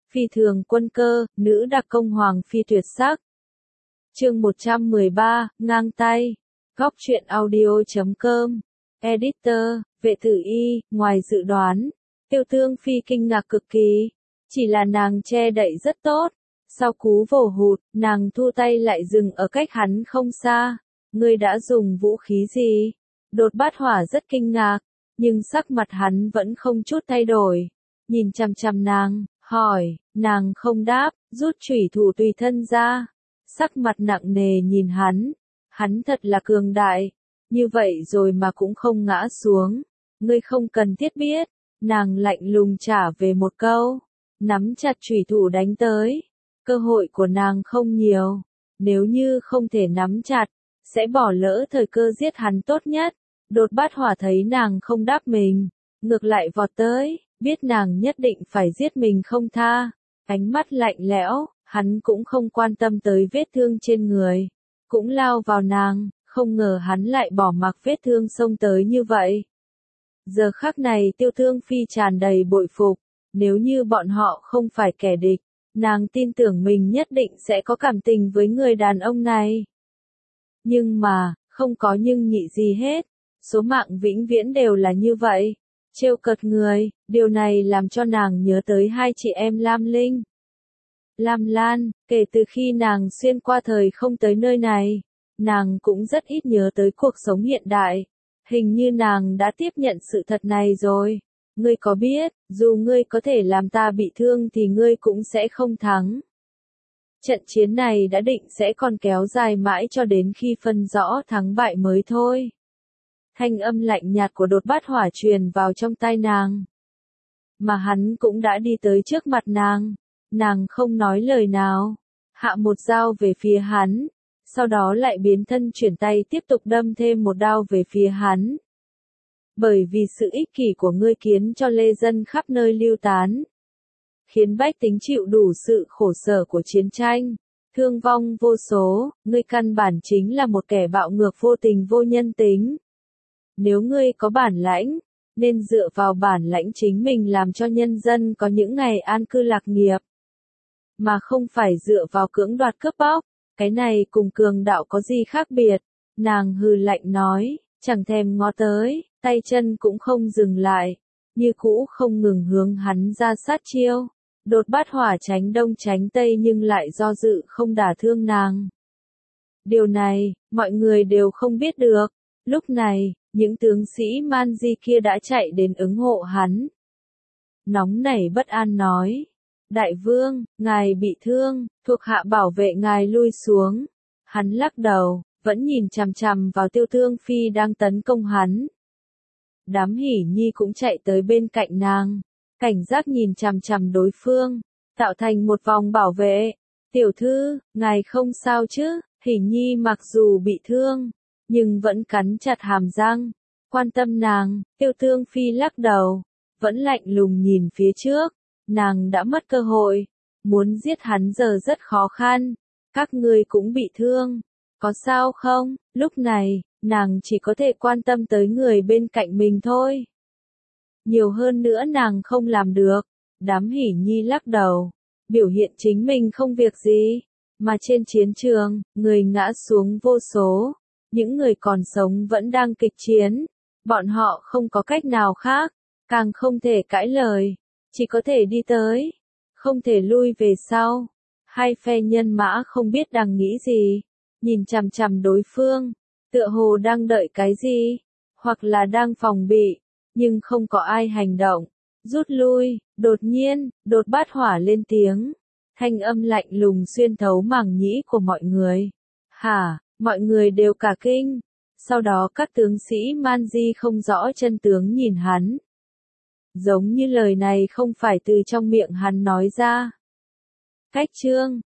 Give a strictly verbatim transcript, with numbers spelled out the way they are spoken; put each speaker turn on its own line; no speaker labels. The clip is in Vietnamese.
Phi thường quân cơ, nữ đặc công hoàng phi tuyệt sắc. Chương một trăm mười ba, ngang tay. Góc truyện audio chấm com. Editor, Vệ Tử Y, ngoài dự đoán. Tiêu Tương Phi kinh ngạc cực kỳ. Chỉ là nàng che đậy rất tốt. Sau cú vồ hụt, nàng thu tay lại dừng ở cách hắn không xa. Ngươi đã dùng vũ khí gì? Đột Bát Hỏa rất kinh ngạc, nhưng sắc mặt hắn vẫn không chút thay đổi. Nhìn chằm chằm nàng, hỏi, nàng không đáp, rút chủy thủ tùy thân ra. Sắc mặt nặng nề nhìn hắn. Hắn thật là cường đại. Như vậy rồi mà cũng không ngã xuống. Ngươi không cần thiết biết. Nàng lạnh lùng trả về một câu. Nắm chặt chủy thủ đánh tới. Cơ hội của nàng không nhiều. Nếu như không thể nắm chặt, sẽ bỏ lỡ thời cơ giết hắn tốt nhất. Đột Bát Hỏa thấy nàng không đáp mình. Ngược lại vọt tới, biết nàng nhất định phải giết mình không tha. Ánh mắt lạnh lẽo, hắn cũng không quan tâm tới vết thương trên người. Cũng lao vào nàng, không ngờ hắn lại bỏ mặc vết thương xông tới như vậy. Giờ khắc này Tiêu Tương Phi tràn đầy bội phục. Nếu như bọn họ không phải kẻ địch, nàng tin tưởng mình nhất định sẽ có cảm tình với người đàn ông này. Nhưng mà, không có nhưng nhị gì hết. Số mạng vĩnh viễn đều là như vậy. Trêu cợt người, điều này làm cho nàng nhớ tới hai chị em Lam Linh. Lam Lan, kể từ khi nàng xuyên qua thời không tới nơi này, nàng cũng rất ít nhớ tới cuộc sống hiện đại. Hình như nàng đã tiếp nhận sự thật này rồi. Ngươi có biết, dù ngươi có thể làm ta bị thương thì ngươi cũng sẽ không thắng. Trận chiến này đã định sẽ còn kéo dài mãi cho đến khi phân rõ thắng bại mới thôi. Thanh âm lạnh nhạt của Đột Bát Hỏa truyền vào trong tai nàng. Mà hắn cũng đã đi tới trước mặt nàng. Nàng không nói lời nào. Hạ một dao về phía hắn. Sau đó lại biến thân chuyển tay tiếp tục đâm thêm một đao về phía hắn. Bởi vì sự ích kỷ của ngươi khiến cho lê dân khắp nơi lưu tán. Khiến bách tính chịu đủ sự khổ sở của chiến tranh. Thương vong vô số, ngươi căn bản chính là một kẻ bạo ngược vô tình vô nhân tính. Nếu ngươi có bản lãnh, nên dựa vào bản lãnh chính mình làm cho nhân dân có những ngày an cư lạc nghiệp. Mà không phải dựa vào cưỡng đoạt cướp bóc, cái này cùng cường đạo có gì khác biệt. Nàng hừ lạnh nói, chẳng thèm ngó tới, tay chân cũng không dừng lại, như cũ không ngừng hướng hắn ra sát chiêu. Đột Bát Hỏa tránh đông tránh tây nhưng lại do dự không đả thương nàng. Điều này, mọi người đều không biết được. Lúc này, những tướng sĩ man di kia đã chạy đến ứng hộ hắn. Nóng nảy bất an nói. Đại vương, ngài bị thương, thuộc hạ bảo vệ ngài lui xuống. Hắn lắc đầu, vẫn nhìn chằm chằm vào Tiêu Tương Phi đang tấn công hắn. Đám Hỉ Nhi cũng chạy tới bên cạnh nàng. Cảnh giác nhìn chằm chằm đối phương, tạo thành một vòng bảo vệ. Tiểu thư, ngài không sao chứ? Hỉ Nhi mặc dù bị thương, nhưng vẫn cắn chặt hàm răng. Quan tâm nàng, Tiêu Tương Phi lắc đầu, vẫn lạnh lùng nhìn phía trước. Nàng đã mất cơ hội, muốn giết hắn giờ rất khó khăn. Các ngươi cũng bị thương, có sao không? Lúc này, nàng chỉ có thể quan tâm tới người bên cạnh mình thôi. Nhiều hơn nữa nàng không làm được. Đám Hỉ Nhi lắc đầu, biểu hiện chính mình không việc gì. Mà trên chiến trường, người ngã xuống vô số. Những người còn sống vẫn đang kịch chiến. Bọn họ không có cách nào khác, càng không thể cãi lời. Chỉ có thể đi tới, không thể lui về sau. Hai phe nhân mã không biết đang nghĩ gì. Nhìn chằm chằm đối phương, tựa hồ đang đợi cái gì. Hoặc là đang phòng bị. Nhưng không có ai hành động. Rút lui, đột nhiên, Đột Bát Hỏa lên tiếng. Thanh âm lạnh lùng xuyên thấu màng nhĩ của mọi người. Hả, mọi người đều cả kinh. Sau đó các tướng sĩ man di không rõ chân tướng nhìn hắn. Giống như lời này không phải từ trong miệng hắn nói ra. Cách chương,